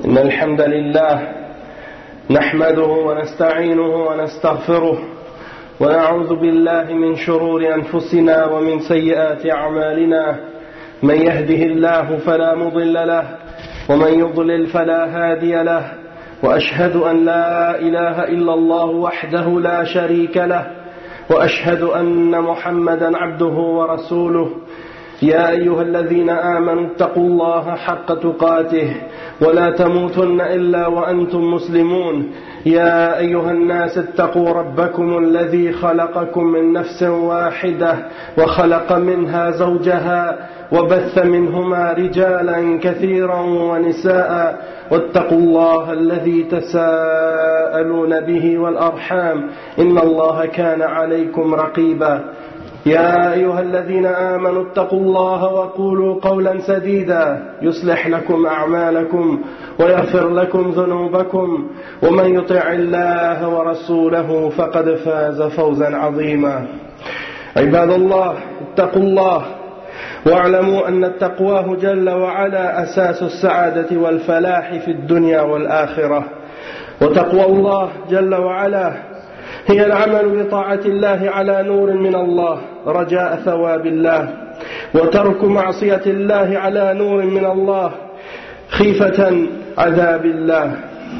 إن الحمد لله نحمده ونستعينه ونستغفره ونعوذ بالله من شرور أنفسنا ومن سيئات أعمالنا من يهده الله فلا مضل له ومن يضلل فلا هادي له وأشهد أن لا إله إلا الله وحده لا شريك له وأشهد أن محمدا عبده ورسوله يا أيها الذين آمنوا اتقوا الله حق تقاته ولا تموتن إلا وأنتم مسلمون يا أيها الناس اتقوا ربكم الذي خلقكم من نفس واحدة وخلق منها زوجها وبث منهما رجالا كثيرا ونساء واتقوا الله الذي تساءلون به والأرحام إن الله كان عليكم رقيبا يا أيها الذين آمنوا اتقوا الله وقولوا قولا سديدا يصلح لكم أعمالكم ويغفر لكم ذنوبكم ومن يطع الله ورسوله فقد فاز فوزا عظيما عباد الله اتقوا الله واعلموا أن التقوى جل وعلا أساس السعادة والفلاح في الدنيا والآخرة وتقوى الله جل وعلا هي العمل بطاعة الله على نور من الله رجاء ثواب الله وترك معصية الله على نور من الله خيفة عذاب الله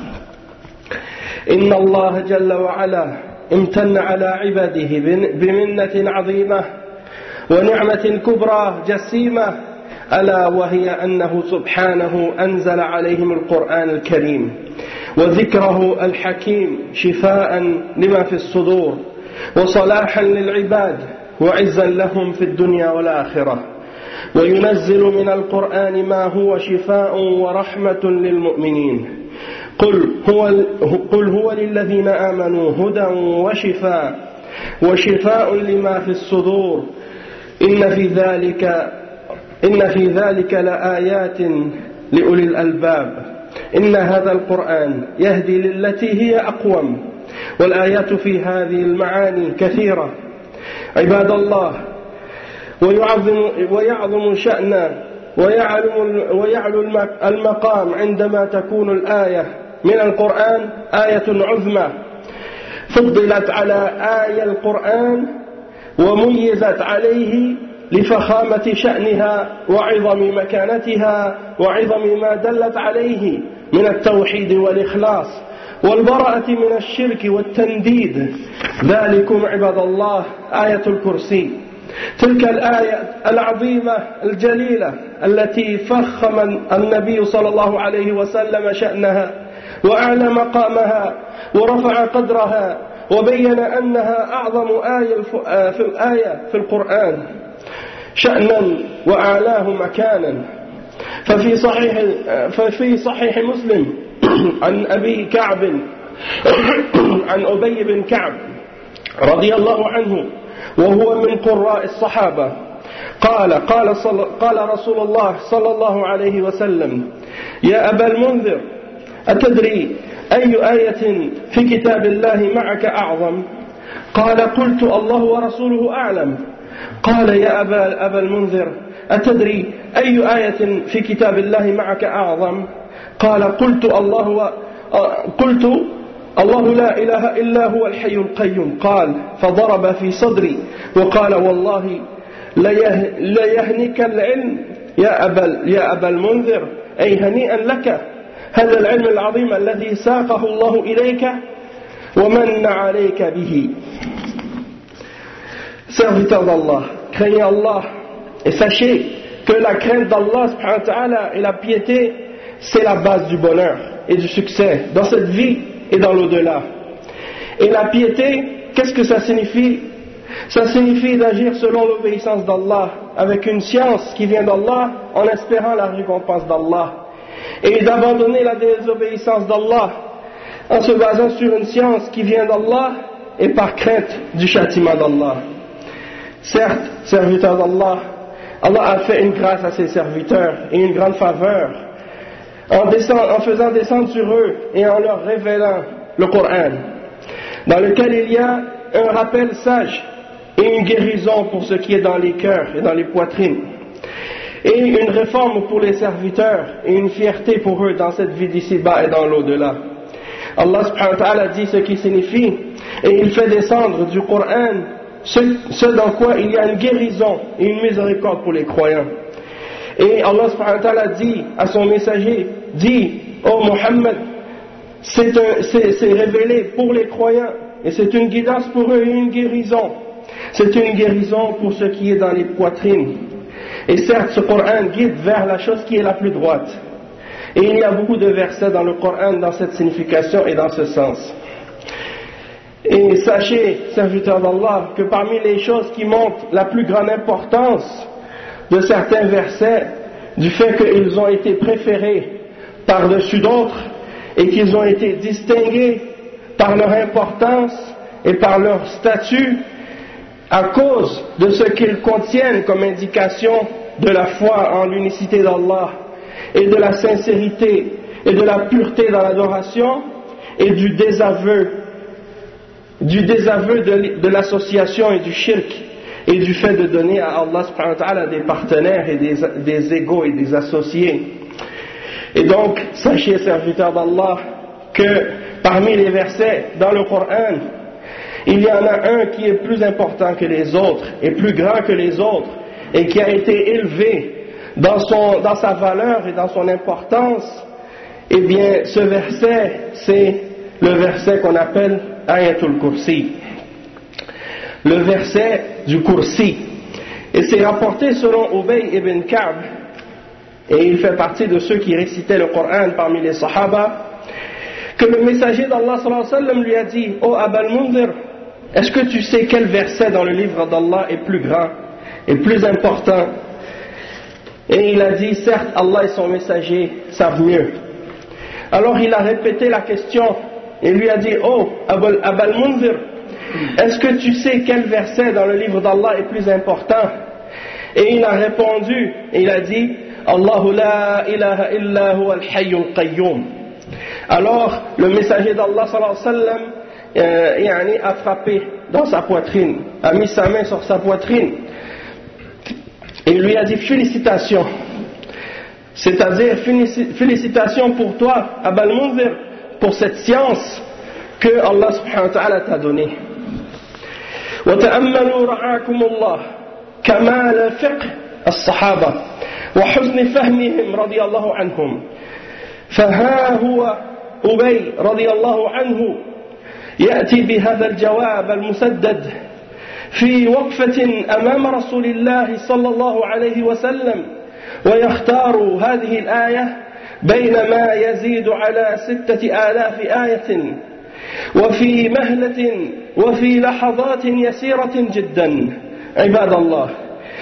إن الله جل وعلا امتن على عباده بمنة عظيمة ونعمة كبرى جسيمة ألا وهي أنه سبحانه أنزل عليهم القرآن الكريم وذكره الحكيم شفاء لما في الصدور وصلاحا للعباد وعزا لهم في الدنيا والآخرة وينزل من القرآن ما هو شفاء ورحمة للمؤمنين قل هو للذين آمنوا هدى وشفاء لما في الصدور إن في ذلك لآيات لأولي الألباب إن هذا القرآن يهدي للتي هي أقوم والآيات في هذه المعاني كثيرة عباد الله ويعظم شأنا ويعلو المقام عندما تكون الآية من القرآن آية عظمى فضلت على آية القرآن وميزت عليه لفخامة شأنها وعظم مكانتها وعظم ما دلت عليه من التوحيد والإخلاص والبراءة من الشرك والتنديد ذلكم عباد الله آية الكرسي تلك الآية العظيمة الجليلة التي فخم النبي صلى الله عليه وسلم شأنها وأعلى مقامها ورفع قدرها وبين أنها أعظم آية في القرآن شأنا وأعلاه مكانا ففي صحيح مسلم عن أبي كعب عن أبي بن كعب رضي الله عنه وهو من قراء الصحابة قال رسول الله صلى الله عليه وسلم يا أبا المنذر أتدري أي آية في كتاب الله معك أعظم قال قلت الله ورسوله أعلم قال يا أبا المنذر أتدري أي آية في كتاب الله معك أعظم قال قلت الله لا إله إلا هو الحي القيوم قال فضرب في صدري وقال والله ليهنك العلم يا أبا المنذر أي هنيئا لك هذا العلم العظيم الذي ساقه الله إليك ومن عليك به. Serviteurs d'Allah, craignez Allah et sachez que la crainte d'Allah subhanahu wa ta'ala et la piété c'est la base du bonheur et du succès dans cette vie et dans l'au-delà. Et la piété, qu'est-ce que ça signifie? Ça signifie d'agir selon l'obéissance d'Allah avec une science qui vient d'Allah en espérant la récompense d'Allah et d'abandonner la désobéissance d'Allah en se basant sur une science qui vient d'Allah et par crainte du châtiment d'Allah. Certes, serviteurs d'Allah, Allah a fait une grâce à ses serviteurs et une grande faveur en faisant descendre sur eux et en leur révélant le Coran, dans lequel il y a un rappel sage et une guérison pour ce qui est dans les cœurs et dans les poitrines. et une réforme pour les serviteurs et une fierté pour eux dans cette vie d'ici-bas et dans l'au-delà. Allah subhanahu wa ta'ala dit ce qui signifie, et il fait descendre du Coran ce dans quoi il y a une guérison et une miséricorde pour les croyants. Et Allah subhanahu wa ta'ala dit à son messager, dit, ô Muhammad, c'est révélé pour les croyants et c'est une guidance pour eux et une guérison. C'est une guérison pour ce qui est dans les poitrines. Et certes, ce Coran guide vers la chose qui est la plus droite. Et il y a beaucoup de versets dans le Coran dans cette signification et dans ce sens. Et sachez, serviteurs d'Allah, que parmi les choses qui montrent la plus grande importance de certains versets, du fait qu'ils ont été préférés par-dessus d'autres et qu'ils ont été distingués par leur importance et par leur statut à cause de ce qu'ils contiennent comme indication de la foi en l'unicité d'Allah et de la sincérité et de la pureté dans l'adoration et du désaveu de l'association et du shirk et du fait de donner à Allah subhanahu wa ta'ala des partenaires et des égaux et des associés. Et donc, sachez, serviteurs d'Allah, que parmi les versets dans le Coran, il y en a un qui est plus important que les autres et plus grand que les autres et qui a été élevé dans sa valeur et dans son importance. Eh bien, ce verset, c'est le verset qu'on appelle Ayatul Kursi, le verset du Kursi. Et c'est rapporté selon Ubay ibn Ka'b, et il fait partie de ceux qui récitaient le Coran parmi les Sahaba, que le messager d'Allah sallallahu alayhi wa sallam lui a dit: « Oh Abal Munzir, est-ce que tu sais quel verset dans le livre d'Allah est plus grand et plus important ?» Et il a dit: « Certes, Allah et son messager savent mieux. » Alors il a répété la question et lui a dit: « Oh Abal Munzir, est-ce que tu sais quel verset dans le livre d'Allah est plus important ?» Et il a répondu, et il a dit: « Allahu la ilaha illa huwa al-hayyul qayyum. » Alors le messager d'Allah sallallahu alayhi wa sallam a frappé dans sa poitrine, a mis sa main sur sa poitrine et lui a dit: « Félicitations, c'est-à-dire félicitations pour toi, Abal Munzir, pour cette science que Allah subhanahu wa ta'ala t'a donnée. وتأملوا رعاكم الله كمال فقه الصحابة وحسن فهمهم رضي الله عنهم. فها هو أبي رضي الله عنه يأتي بهذا الجواب المسدد في وقفة أمام رسول الله صلى الله عليه وسلم، ويختار هذه الآية بين ما يزيد على 6000 آية وفي مهلة وفي لحظات يسيرة جدا. عباد الله،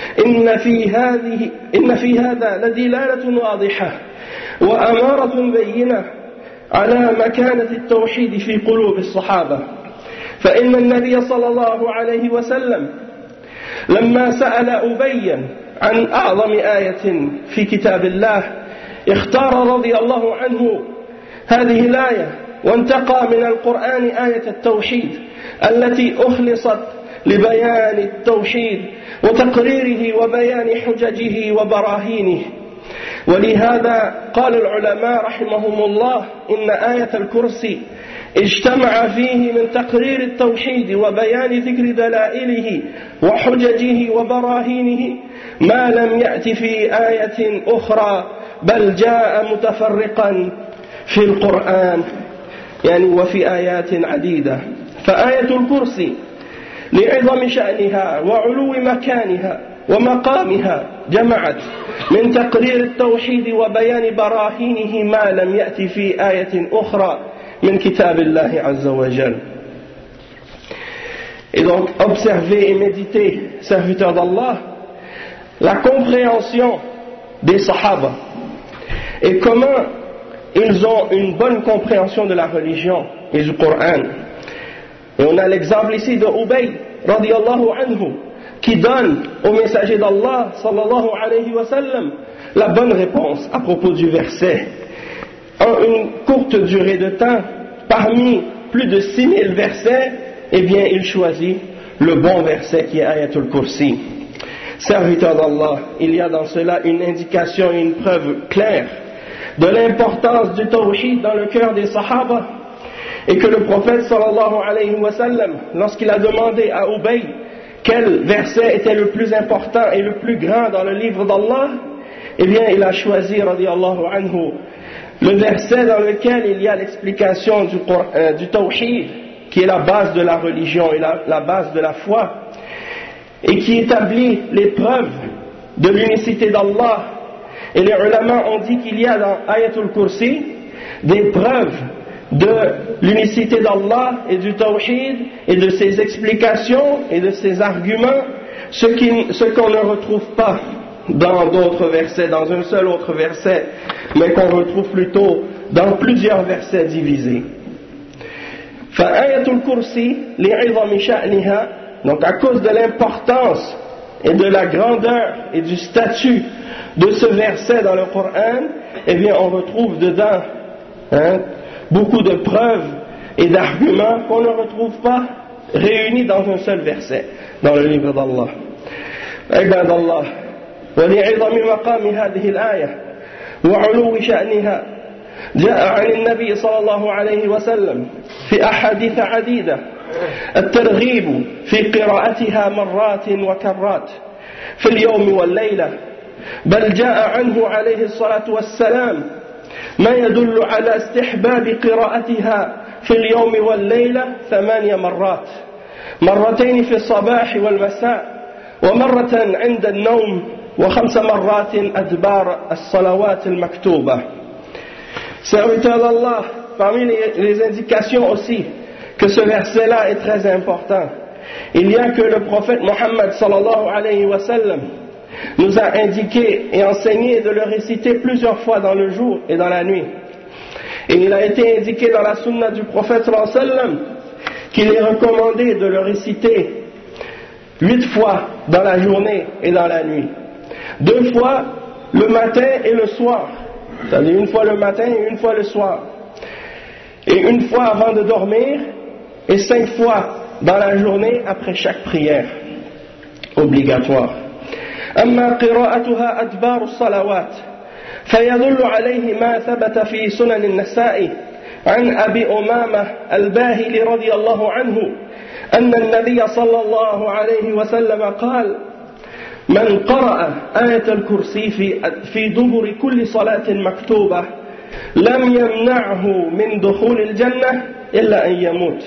إن في هذا لدلالة واضحة وأمارة بينة على مكانة التوحيد في قلوب الصحابة. فإن النبي صلى الله عليه وسلم لما سأل أبيا عن أعظم آية في كتاب الله اختار رضي الله عنه هذه الآية، وانتقى من القرآن آية التوحيد التي أخلصت لبيان التوحيد وتقريره وبيان حججه وبراهينه. ولهذا قال العلماء رحمهم الله: إن آية الكرسي اجتمع فيه من تقرير التوحيد وبيان ذكر دلائله وحججه وبراهينه ما لم يأت في آية أخرى، بل جاء متفرقا في القرآن وفي آيات عديدة. فآية الكرسي لعظم شأنها وعلو مكانها ومقامها جمعت من تقرير التوحيد وبيان براهينه ما لم يأتي في آية أخرى من كتاب الله عز وجل. Et donc, observez et méditez, serviteurs d'Allah, la compréhension des Sahaba et comment ils ont une bonne compréhension de la religion et du Coran. Et on a l'exemple ici de Ubay radiyallahu anhu qui donne au messager d'Allah sallallahu alayhi wa sallam la bonne réponse à propos du verset. En une courte durée de temps, parmi plus de 6000 versets, eh bien il choisit le bon verset qui est Ayatul Kursi. Serviteurs d'Allah, il y a dans cela une indication et une preuve claire de l'importance du tawhid dans le cœur des sahaba, et que le prophète sallallahu alayhi wa sallam, lorsqu'il a demandé à Ubay quel verset était le plus important et le plus grand dans le livre d'Allah, eh bien il a choisi radiyallahu anhu le verset dans lequel il y a l'explication du tawhid, qui est la base de la religion et la base de la foi, et qui établit les preuves de l'unicité d'Allah. Et les ulama ont dit qu'il y a dans Ayatul Kursi des preuves de l'unicité d'Allah et du tawhid et de ses explications et de ses arguments, ce qu'on ne retrouve pas dans d'autres versets, dans un seul autre verset, mais qu'on retrouve plutôt dans plusieurs versets divisés. فآية الكرسي لعظم شأنها, donc à cause de l'importance et de la grandeur et du statut de ce verset dans le Coran, eh bien on retrouve dedans beaucoup de preuves et d'arguments qu'on ne retrouve pas réunis dans un seul verset dans le livre d'Allah. عباد الله, ولعظم مقام هذه الآية وعلو شأنها جاء عن النبي صلى الله عليه وسلم في أحاديث عديدة الترغيب في قراءتها مرات وكرات في اليوم والليلة، بل جاء عنه عليه الصلاة والسلام ما يدل على استحباب قراءتها في اليوم والليلة 8 مرات، مرتين في الصباح والمساء، ومرة عند النوم، و5 مرات أدبار الصلوات المكتوبة. Serviteur d'Allah, parmi les indications aussi que ce verset-là est très important, il y a que le prophète Mohammed sallallahu alayhi wa sallam nous a indiqué et enseigné de le réciter plusieurs fois dans le jour et dans la nuit. Et il a été indiqué dans la sunna du prophète sallallahu alayhi wa sallam qu'il est recommandé de le réciter 8 fois dans la journée et dans la nuit, 2 fois le matin et le soir, c'est-à-dire une fois le matin et une fois le soir, et une fois avant de dormir, et 5 fois dans la journée après chaque prière obligatoire. أما قراءتها أدبار الصلوات فيدل عليه ما ثبت في سنن النسائي عن أبي أمامة الباهلي رضي الله عنه أن النبي صلى الله عليه وسلم قال: من قرأ آية الكرسي في دبر كل صلاة مكتوبة لم يمنعه من دخول الجنة إلا أن يموت.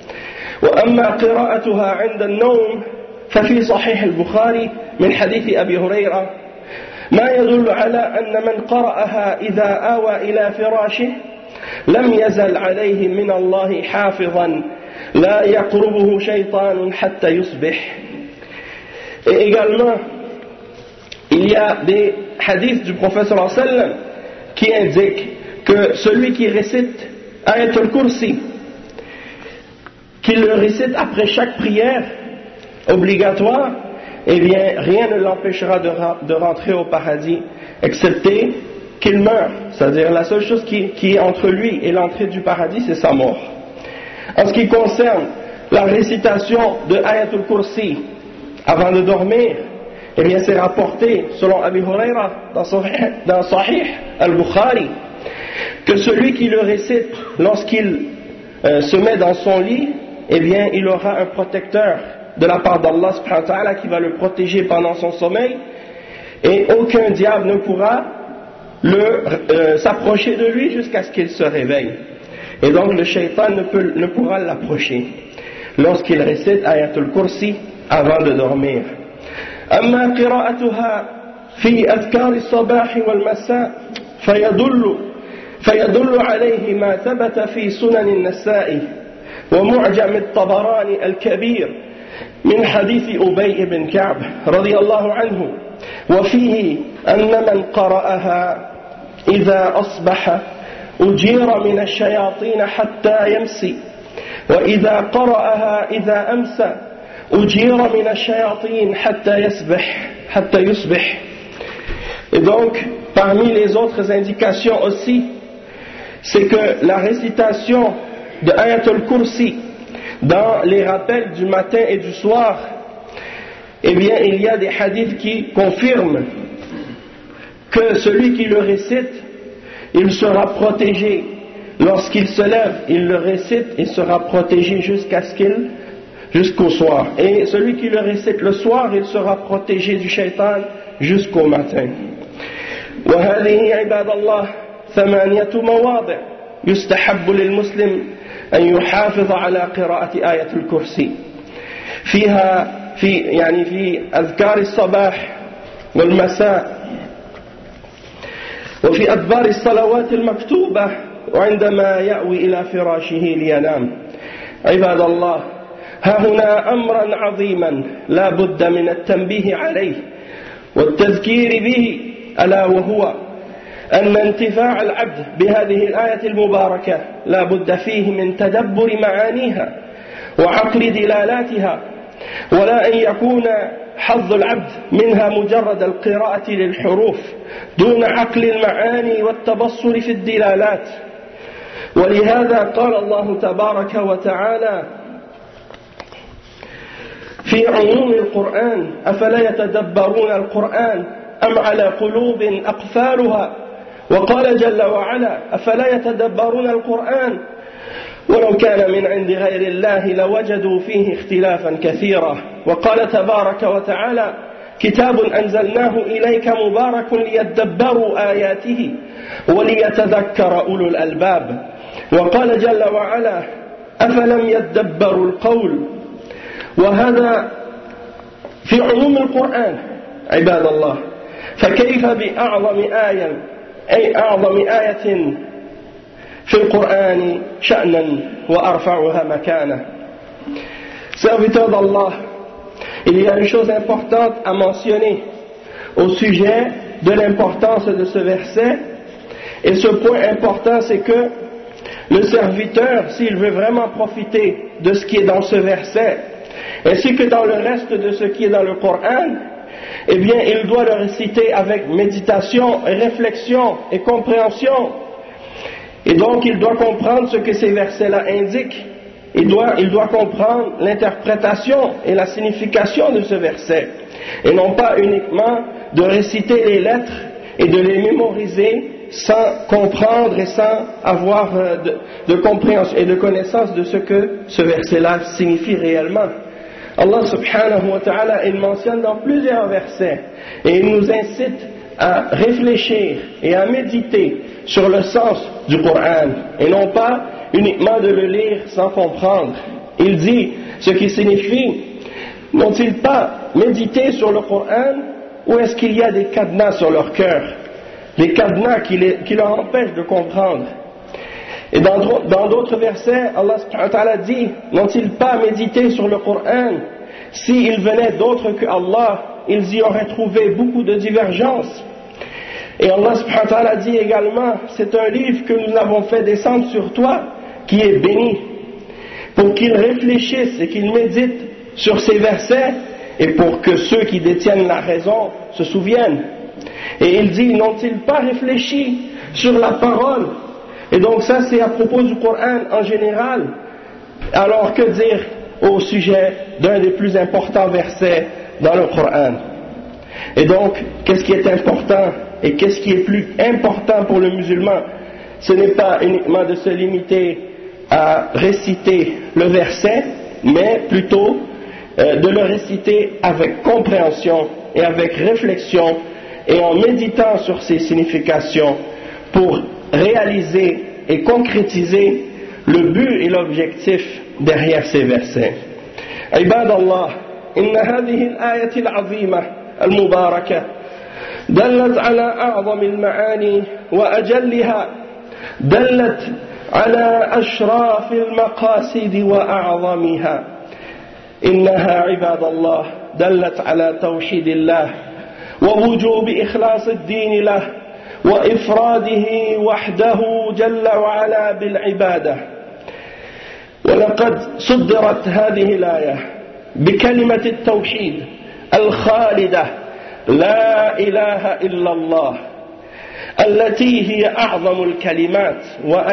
وأما قراءتها عند النوم ففي صحيح البخاري من حديث أبي هريرة ما يدل على أن من قرأها إذا آوى إلى فراشه لم يزل عليه من الله حافظا لا يقربه شيطان حتى يصبح. Et également, il y a des hadiths du prophète sallallahu alayhi wa sallam qui indiquent que celui qui récite Ayat al-Kursi, qu'il le récite après chaque prière obligatoire, eh bien rien ne l'empêchera de rentrer au paradis, excepté qu'il meure. C'est-à-dire la seule chose qui est entre lui et l'entrée du paradis, c'est sa mort. En ce qui concerne la récitation de Ayat al-Kursi avant de dormir, eh bien c'est rapporté selon Abi Huraira dans Sahih al-Bukhari que celui qui le récite lorsqu'il se met dans son lit, eh bien il aura un protecteur de la part d'Allah subhanahu wa ta'ala qui va le protéger pendant son sommeil, et aucun diable ne pourra s'approcher de lui jusqu'à ce qu'il se réveille, et donc le shaitan ne pourra l'approcher lorsqu'il récite Ayat al-Kursi avant de dormir. أما قراءتها في أذكار الصباح والمساء فيدل عليه ما ثبت في سنن النسائي ومعجم الطبراني الكبير من حديث أبي بن كعب رضي الله عنه، وفيه أن من قرأها إذا أصبح أجير من الشياطين حتى يمسي، وإذا قرأها إذا أمسى أجير من الشياطين حتى يصبح. Et donc, parmi les autres indications aussi, c'est que la récitation de Ayat al-Kursi dans les rappels du matin et du soir eh bien il y a des hadiths qui confirment que celui qui le récite, il sera protégé. Lorsqu'il se lève, il le récite, il sera protégé jusqu'au soir. Et celui qui le récite le soir, il sera protégé du shaitan jusqu'au matin. وهذه عباد الله 8 مواضع يستحب للمسلم أن يحافظ على قراءة آية الكرسي فيها في أذكار الصباح والمساء وفي أدبار الصلوات المكتوبة وعندما يأوي إلى فراشه لينام. عباد الله، ها هنا أمرا عظيما لا بد من التنبيه عليه والتذكير به، ألا وهو أن انتفاع العبد بهذه الآية المباركة لا بد فيه من تدبر معانيها وعقل دلالاتها، ولا أن يكون حظ العبد منها مجرد القراءة للحروف دون عقل المعاني والتبصر في الدلالات. ولهذا قال الله تبارك وتعالى في عموم القرآن: أفلا يتدبرون القرآن أم على قلوب أقفالها. وقال جل وعلا: أفلا يتدبرون القرآن ولو كان من عند غير الله لوجدوا فيه اختلافا كثيرا. وقال تبارك وتعالى: كتاب أنزلناه إليك مبارك ليدبروا آياته وليتذكر أولو الألباب. وقال جل وعلا: أفلم يدبروا القول. وهذا في عموم القرآن عباد الله، فكيف بأعظم آية أي أعظم آية في القرآن شأنا وأرفعها مكانة. Serviteurs d'Allah, il y a une chose importante à mentionner au sujet de l'importance de ce verset, et ce point important, c'est que le serviteur, s'il veut vraiment profiter de ce qui est dans ce verset, ainsi que dans le reste de ce qui est dans le Coran, eh bien il doit le réciter avec méditation, réflexion et compréhension. Et donc il doit comprendre ce que ces versets-là indiquent. Il doit comprendre l'interprétation et la signification de ce verset, et non pas uniquement de réciter les lettres et de les mémoriser sans comprendre et sans avoir de compréhension et de connaissance de ce que ce verset-là signifie réellement. Allah subhanahu wa ta'ala, il mentionne dans plusieurs versets et il nous incite à réfléchir et à méditer sur le sens du Coran et non pas uniquement de le lire sans comprendre. Il dit ce qui signifie: n'ont-ils pas médité sur le Coran, ou est-ce qu'il y a des cadenas sur leur cœur, des cadenas qui leur empêchent de comprendre? Et dans d'autres versets, Allah subhanahu wa ta'ala dit: n'ont-ils pas médité sur le Coran? S'ils venaient d'autres que Allah, ils y auraient trouvé beaucoup de divergences. Et Allah subhanahu wa ta'ala dit également: c'est un livre que nous avons fait descendre sur toi, qui est béni, pour qu'ils réfléchissent et qu'ils méditent sur ces versets, et pour que ceux qui détiennent la raison se souviennent. Et il dit: n'ont-ils pas réfléchi sur la parole? Et donc ça, c'est à propos du Coran en général. Alors que dire au sujet d'un des plus importants versets dans le Coran? Et donc, qu'est-ce qui est important et qu'est-ce qui est plus important pour le musulman? Ce n'est pas uniquement de se limiter à réciter le verset, mais plutôt de le réciter avec compréhension et avec réflexion, et en méditant sur ses significations pour réaliser et concrétiser le but et l'objectif derrière ces versets. عباد الله، إن هذه الآية العظيمة المباركة دلت على أعظم المعاني وأجلها، دلت على أشراف المقاصد وأعظمها. إنها عباد الله دلت على توحيد الله ووجوب إخلاص الدين له وإفراده وحده جل وعلا بالعبادة. ولقد صدرت هذه الآية بكلمة التوحيد الخالدة: لا إله إلا الله، التي هي أعظم الكلمات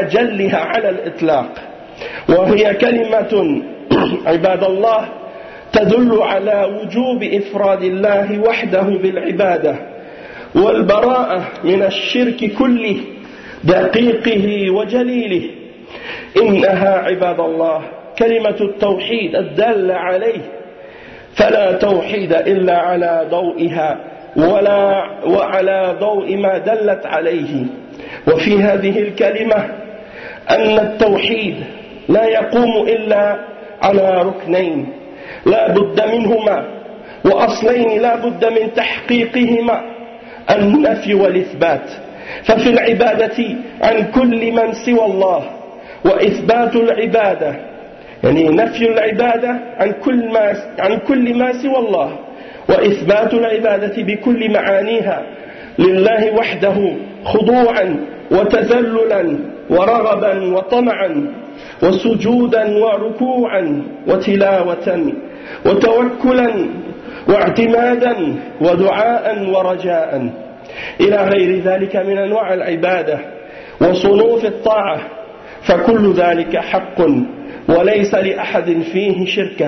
وأجلها على الإطلاق، وهي كلمة عباد الله تدل على وجوب إفراد الله وحده بالعبادة والبراءة من الشرك كله دقيقه وجليله. إنها عباد الله كلمة التوحيد الدالة عليه، فلا توحيد إلا على ضوئها وعلى ضوء ما دلت عليه. وفي هذه الكلمة أن التوحيد لا يقوم إلا على ركنين لا بد منهما وأصلين لا بد من تحقيقهما: النفي والإثبات. ففي العبادة عن كل من سوى الله، وإثبات العبادة يعني نفي العبادة عن كل ما سوى الله، وإثبات العبادة بكل معانيها لله وحده خضوعا وتذللا ورغبا وطمعا وسجودا وركوعا وتلاوة وتوكلا واعتمادا ودعاء ورجاء إلى غير ذلك من أنواع العبادة وصنوف الطاعة، فكل ذلك حق وليس لأحد فيه شركة.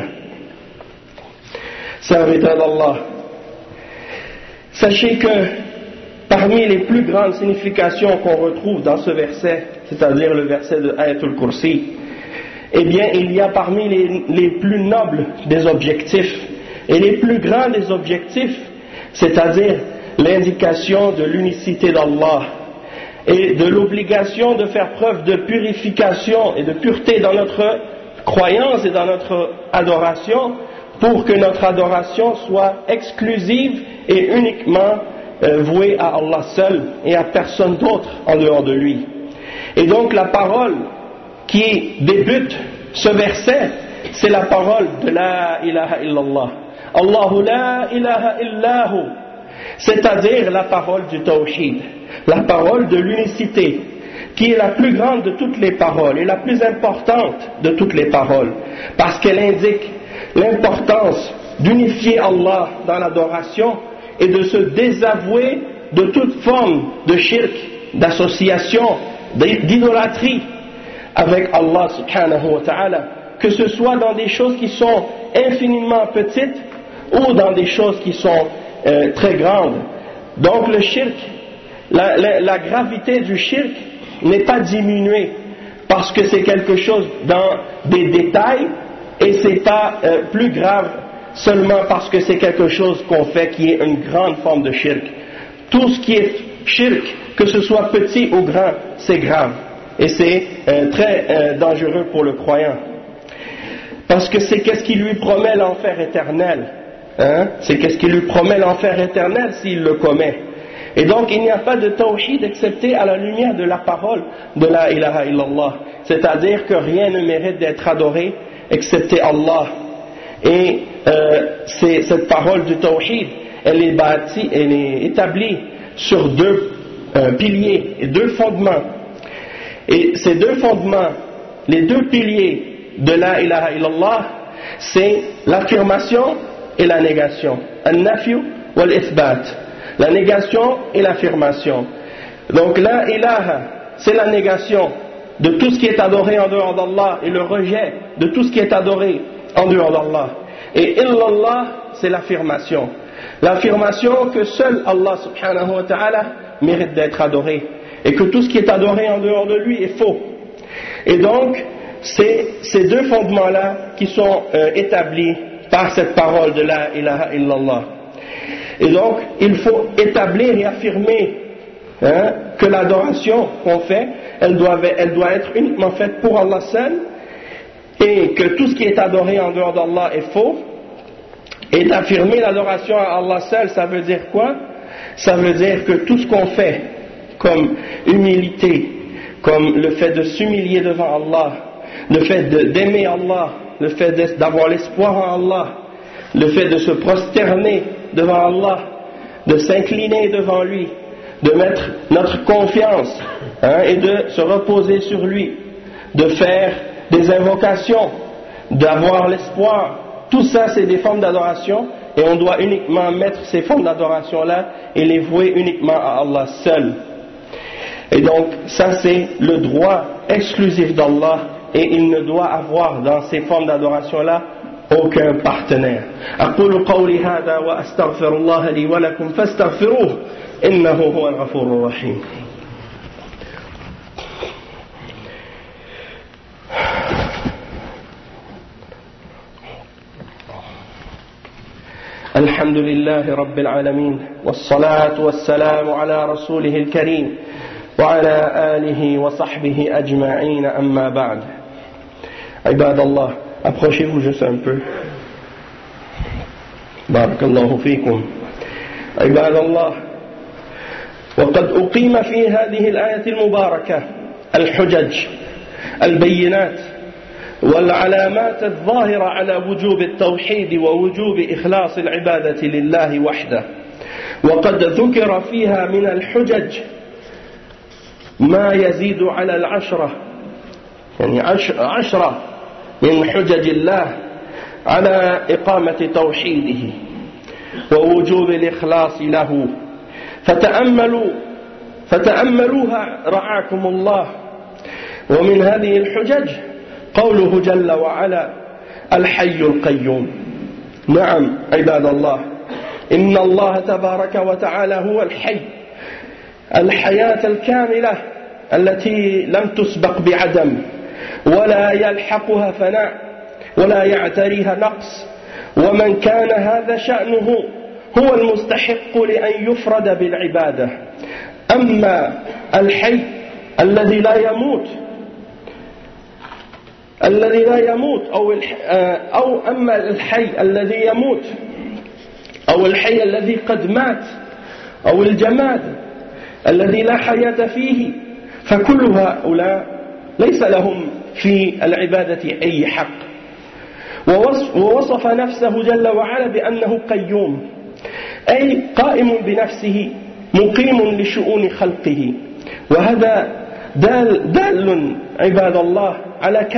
Serviteurs d'Allah, sachez que parmi les plus grandes significations qu'on retrouve dans ce verset, c'est-à-dire le verset de Ayatul Kursi, eh bien il y a parmi les plus nobles des objectifs et les plus grands des objectifs, c'est-à-dire l'indication de l'unicité d'Allah et de l'obligation de faire preuve de purification et de pureté dans notre croyance et dans notre adoration, pour que notre adoration soit exclusive et uniquement vouée à Allah seul et à personne d'autre en dehors de lui. Et donc la parole qui débute ce verset, c'est la parole de la ilaha illallah. Allahu la ilaha illahu, c'est-à-dire la parole du tawhid, la parole de l'unicité, qui est la plus grande de toutes les paroles et la plus importante de toutes les paroles, parce qu'elle indique l'importance d'unifier Allah dans l'adoration et de se désavouer de toute forme de shirk, d'association, d'idolâtrie avec Allah subhanahu wa ta'ala, que ce soit dans des choses qui sont infiniment petites ou dans des choses qui sont très grandes. Donc le shirk, la gravité du shirk n'est pas diminuée parce que c'est quelque chose dans des détails, et c'est pas plus grave seulement parce que c'est quelque chose qu'on fait qui est une grande forme de shirk. Tout ce qui est shirk, que ce soit petit ou grand, c'est grave et c'est très dangereux pour le croyant, parce que c'est qu'est-ce qui lui promet l'enfer éternel, hein? C'est qu'est-ce qui lui promet l'enfer éternel s'il le commet. Et donc il n'y a pas de tawhid excepté à la lumière de la parole de la ilaha illallah, c'est-à-dire que rien ne mérite d'être adoré excepté Allah. Et cette parole du tawhid, elle est établie sur deux piliers et deux fondements. Et ces deux fondements, les deux piliers de la ilaha illallah, c'est l'affirmation et la négation. Al-nafyu wal-ithbat. La négation et l'affirmation. Donc la ilaha, c'est la négation de tout ce qui est adoré en dehors d'Allah et le rejet de tout ce qui est adoré en dehors d'Allah. Et illallah, c'est l'affirmation. L'affirmation que seul Allah subhanahu wa ta'ala mérite d'être adoré et que tout ce qui est adoré en dehors de lui est faux. Et donc, c'est ces deux fondements-là qui sont établis par cette parole de la ilaha illallah. Et donc, il faut établir et affirmer que l'adoration qu'on fait, elle doit être uniquement faite pour Allah seul, et que tout ce qui est adoré en dehors d'Allah est faux. Et d'affirmer l'adoration à Allah seul, ça veut dire quoi? Ça veut dire que tout ce qu'on fait comme humilité, comme le fait de s'humilier devant Allah, le fait d'aimer Allah, le fait d'avoir l'espoir en Allah, le fait de se prosterner devant Allah, de s'incliner devant lui, de mettre notre confiance et de se reposer sur lui, de faire des invocations, d'avoir l'espoir, tout ça c'est des formes d'adoration, et on doit uniquement mettre ces formes d'adoration là et les vouer uniquement à Allah seul. Et donc ça c'est le droit exclusif d'Allah, et il ne doit avoir dans ces formes d'adoration là aucun partenaire. أقول قولي هذا وأستغفر الله لي ولكم فاستغفروه إنه هو الغفور الرحيم. الحمد لله رب العالمين والصلاة والسلام على رسوله الكريم وعلى آله وصحبه أجمعين أما بعد. عباد الله, approchez-vous juste un peu. بارك الله فيكم. عباد الله, وقد أقيم في هذه الآية المباركة الحجج البينات والعلامات الظاهرة على وجوب التوحيد ووجوب إخلاص العبادة لله وحده. وقد ذكر فيها من الحجج ما يزيد على العشرة، يعني 10 من حجج الله على إقامة توحيده ووجوب الإخلاص له. فتأملوها رعاكم الله. ومن هذه الحجج قوله جل وعلا الحي القيوم. نعم عباد الله, إن الله تبارك وتعالى هو الحي، الحياة الكاملة التي لم تسبق بعدم ولا يلحقها فناء ولا يعتريها نقص. ومن كان هذا شأنه هو المستحق لأن يفرد بالعبادة. أما الحي الذي لا يموت أو أما الحي الذي يموت أو الحي الذي قد مات أو الجماد الذي لا حياة فيه، فكل هؤلاء ليس لهم في العبادة أي حق. ووصف نفسه جل وعلا بأنه قيوم، أي قائم بنفسه مقيم لشؤون خلقه. وهذا دال عباد الله على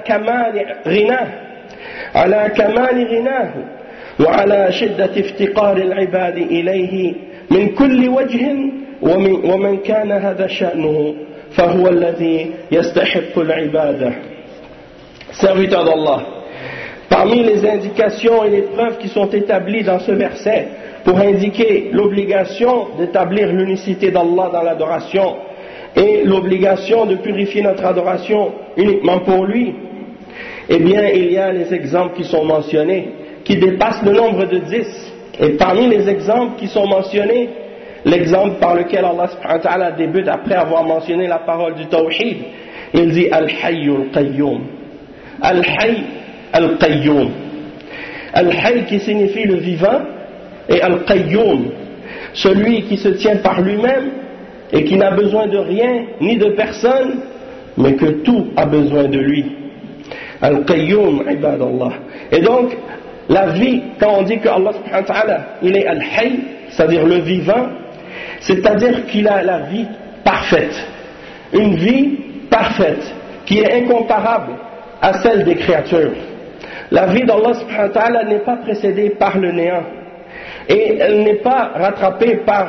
كمال غناه وعلى شدة افتقار العباد إليه من كل وجه. ومن كان هذا شأنه فهو الذي يستحق العبادة. Serviteurs d'Allah, parmi les indications et les preuves qui sont établies dans ce verset pour indiquer l'obligation d'établir l'unicité d'Allah dans l'adoration et l'obligation de purifier notre adoration uniquement pour lui, eh bien il y a les exemples qui sont mentionnés qui dépassent le nombre de 10. Et parmi les exemples qui sont mentionnés, l'exemple par lequel Allah subhanahu wa ta'ala débute après avoir mentionné la parole du tawhid, il dit Al-Hayy al-Qayyum. Al-Hayy al-Qayyum. Al-Hayy qui signifie le vivant, et Al-Qayyum, celui qui se tient par lui-même et qui n'a besoin de rien ni de personne, mais que tout a besoin de lui. Al-Qayyum, ibadallah. Et donc, la vie, quand on dit que Allah subhanahu wa ta'ala, il est Al-Hayy, c'est-à-dire le vivant, c'est-à-dire qu'il a la vie parfaite, une vie parfaite, qui est incomparable à celle des créatures. La vie d'Allah subhanahu wa ta'ala n'est pas précédée par le néant, et elle n'est pas rattrapée par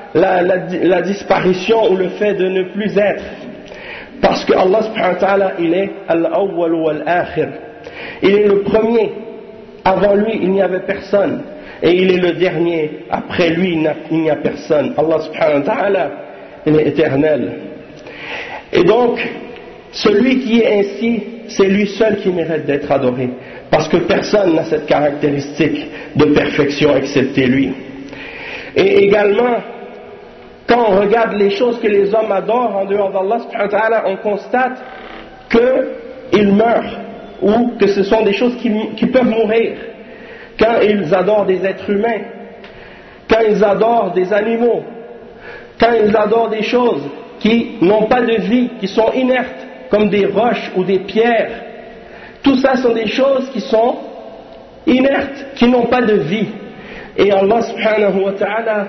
la disparition ou le fait de ne plus être, parce que Allah subhanahu wa ta'ala, il est al-awwal wal-akhir, il est le premier, avant lui il n'y avait personne, et il est le dernier, après lui il n'y a personne. Allah subhanahu wa ta'ala, il est éternel. Et donc celui qui est ainsi, c'est lui seul qui mérite d'être adoré, parce que personne n'a cette caractéristique de perfection excepté lui. Et également, quand on regarde les choses que les hommes adorent en dehors d'Allah subhanahu wa ta'ala, on constate qu'ils meurent, ou que ce sont des choses qui peuvent mourir. Quand ils adorent des êtres humains, quand ils adorent des animaux, quand ils adorent des choses qui n'ont pas de vie, qui sont inertes, comme des roches ou des pierres, tout ça sont des choses qui sont inertes, qui n'ont pas de vie. Et Allah subhanahu wa ta'ala,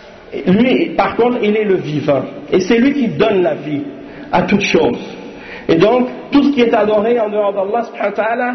lui par contre, il est le vivant, et c'est lui qui donne la vie à toute chose. Et donc, tout ce qui est adoré en dehors d'Allah subhanahu wa ta'ala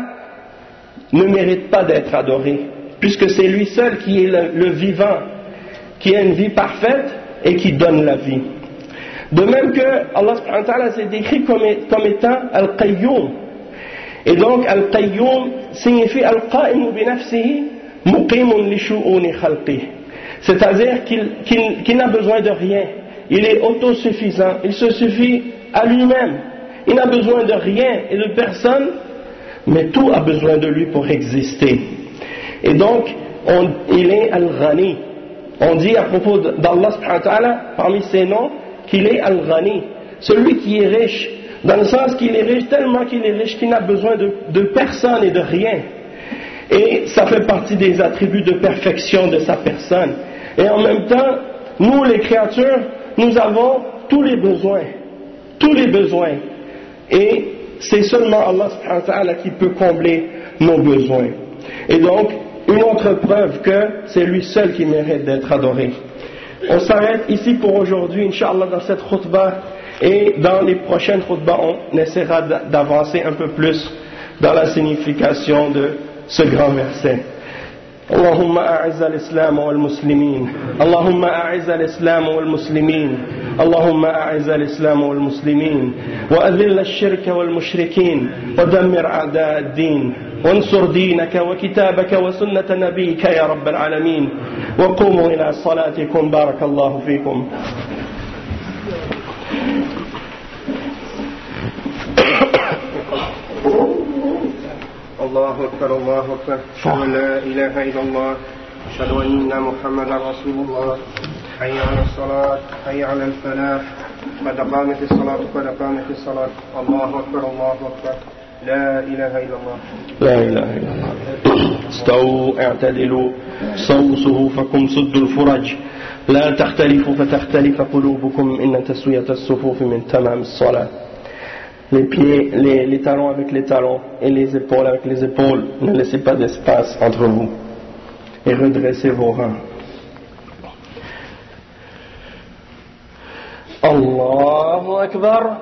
ne mérite pas d'être adoré, puisque c'est lui seul qui est le vivant, qui a une vie parfaite et qui donne la vie. De même que Allah subhanahu wa ta'ala s'est décrit comme étant Al-Qayyum, Et donc, Al-Qayyum signifie Al-Qa'imu bi nafsihi muqimun li shu'uni khalqih. C'est-à-dire qu'il n'a besoin de rien. Il est autosuffisant. Il se suffit à lui-même. Il n'a besoin de rien et de personne, mais tout a besoin de lui pour exister. Et donc, il est Al-Ghani. On dit à propos d'Allah subhanahu wa ta'ala, parmi ses noms, qu'il est Al-Ghani, celui qui est riche, dans le sens qu'il est riche, tellement qu'il est riche qu'il n'a besoin de personne et de rien. Et ça fait partie des attributs de perfection de sa personne. Et en même temps, nous les créatures, nous avons tous les besoins. Tous les besoins. Et c'est seulement Allah subhanahu wa ta'ala qui peut combler nos besoins. Et donc, une autre preuve que c'est lui seul qui mérite d'être adoré. On s'arrête ici pour aujourd'hui, Inch'Allah, dans cette khutbah, et dans les prochaines khutbahs, on essaiera d'avancer un peu plus dans la signification de ce grand verset. اللهم أعز الإسلام والمسلمين اللهم أعز الإسلام والمسلمين اللهم أعز الإسلام والمسلمين وأذل الشرك والمشركين ودمر أعداء الدين وانصر دينك وكتابك وسنة نبيك يا رب العالمين وقوموا إلى صلاتكم بارك الله فيكم. الله أكبر الله أكبر أشهد أن لا إله إلا الله أشهد أن محمدا رسول الله حي على الصلاة حي على الفلاح قد قامت الصلاة قد قامت الصلاة الله أكبر الله أكبر لا إله إلا الله لا إله إلا الله. استووا اعتدلوا صووا صفوفكم سدوا الفرج لا تختلفوا فتختلف قلوبكم إن تسوية الصفوف من تمام الصلاة. Les pieds, les talons avec les talons et les épaules avec les épaules, ne laissez pas d'espace entre vous et redressez vos rangs. Allahu Akbar.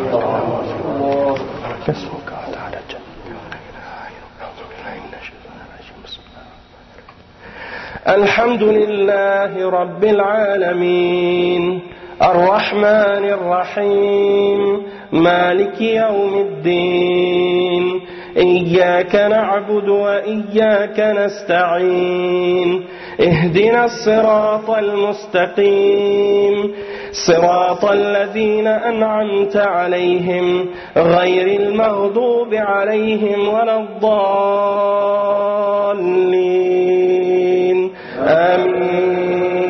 Alhamdulillahi Rabbil Alamin الرحمن الرحيم مالك يوم الدين إياك نعبد وإياك نستعين اهدنا الصراط المستقيم صراط الذين أنعمت عليهم غير المغضوب عليهم ولا الضالين آمين.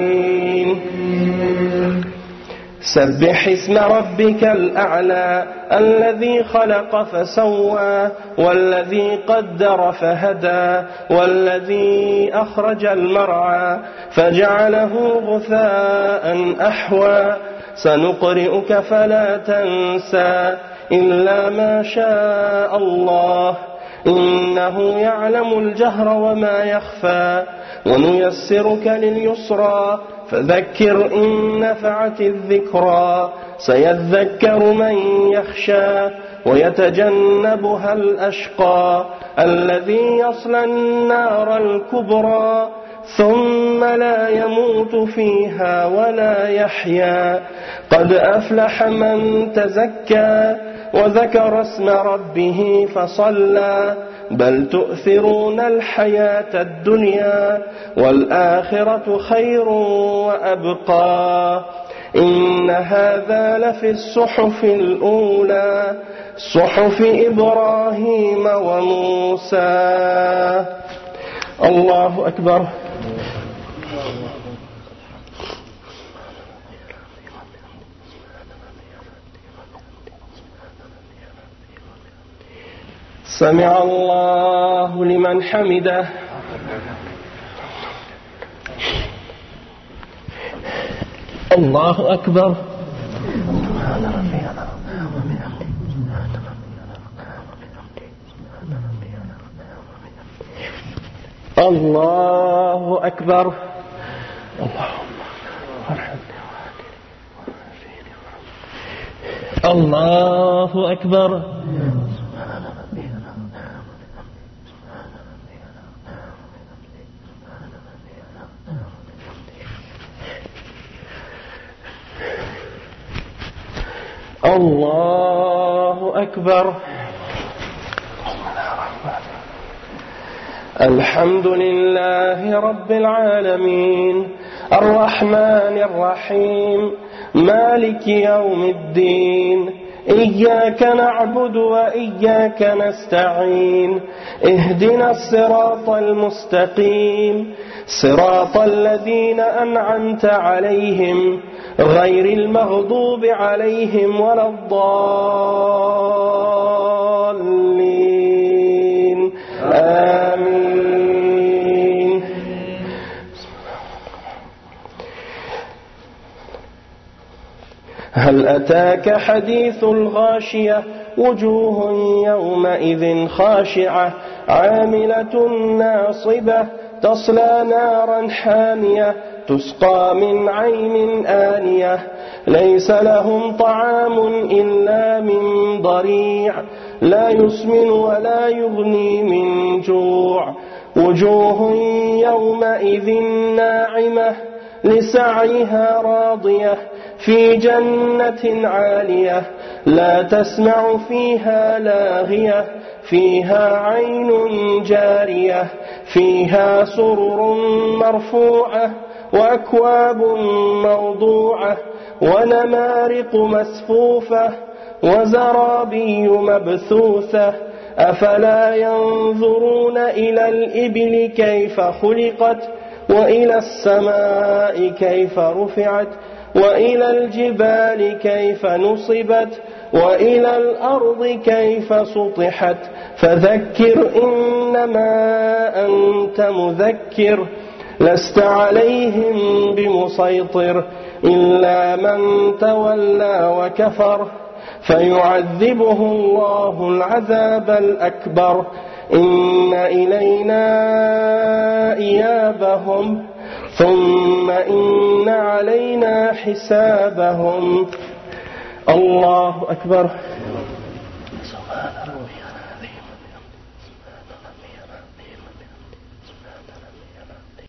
سبح اسم ربك الأعلى الذي خلق فسوى والذي قدر فهدى والذي أخرج المرعى فجعله غثاء أحوى سنقرئك فلا تنسى إلا ما شاء الله إنه يعلم الجهر وما يخفى ونيسرك لليسرى فذكر إن نفعت الذكرى سيذكر من يخشى ويتجنبها الأشقى الذي يصلى النار الكبرى ثم لا يموت فيها ولا يحيا قد أفلح من تزكى وذكر اسم ربه فصلى بل تؤثرون الحياة الدنيا والآخرة خير وأبقى إن هذا لفي الصحف الأولى صحف إبراهيم وموسى. الله أكبر. سمع الله لمن حمده. الله أكبر. الله أكبر. الله أكبر. الله أكبر. الحمد لله رب العالمين الرحمن الرحيم مالك يوم الدين إياك نعبد وإياك نستعين اهدنا الصراط المستقيم صراط الذين أنعمت عليهم غير المغضوب عليهم ولا الضالين آمين. هل أتاك حديث الغاشية وجوه يومئذ خاشعة عاملة ناصبة تصلى نارا حامية تسقى من عين آنية ليس لهم طعام إلا من ضريع لا يسمن ولا يغني من جوع وجوه يومئذ ناعمة لسعيها راضية في جنة عالية لا تسمع فيها لاغية فيها عين جارية فيها سرر مرفوعة وأكواب موضوعة ونمارق مسفوفة وزرابي مبثوثة أفلا ينظرون إلى الإبل كيف خلقت وإلى السماء كيف رفعت وإلى الجبال كيف نصبت وإلى الأرض كيف سطحت فذكر إنما أنت مذكر لست عليهم بمسيطر إلا من تولى وكفر فيعذبه الله العذاب الأكبر إن إلينا إيابهم ثم إن علينا حسابهم. الله أكبر. سبحان ربي.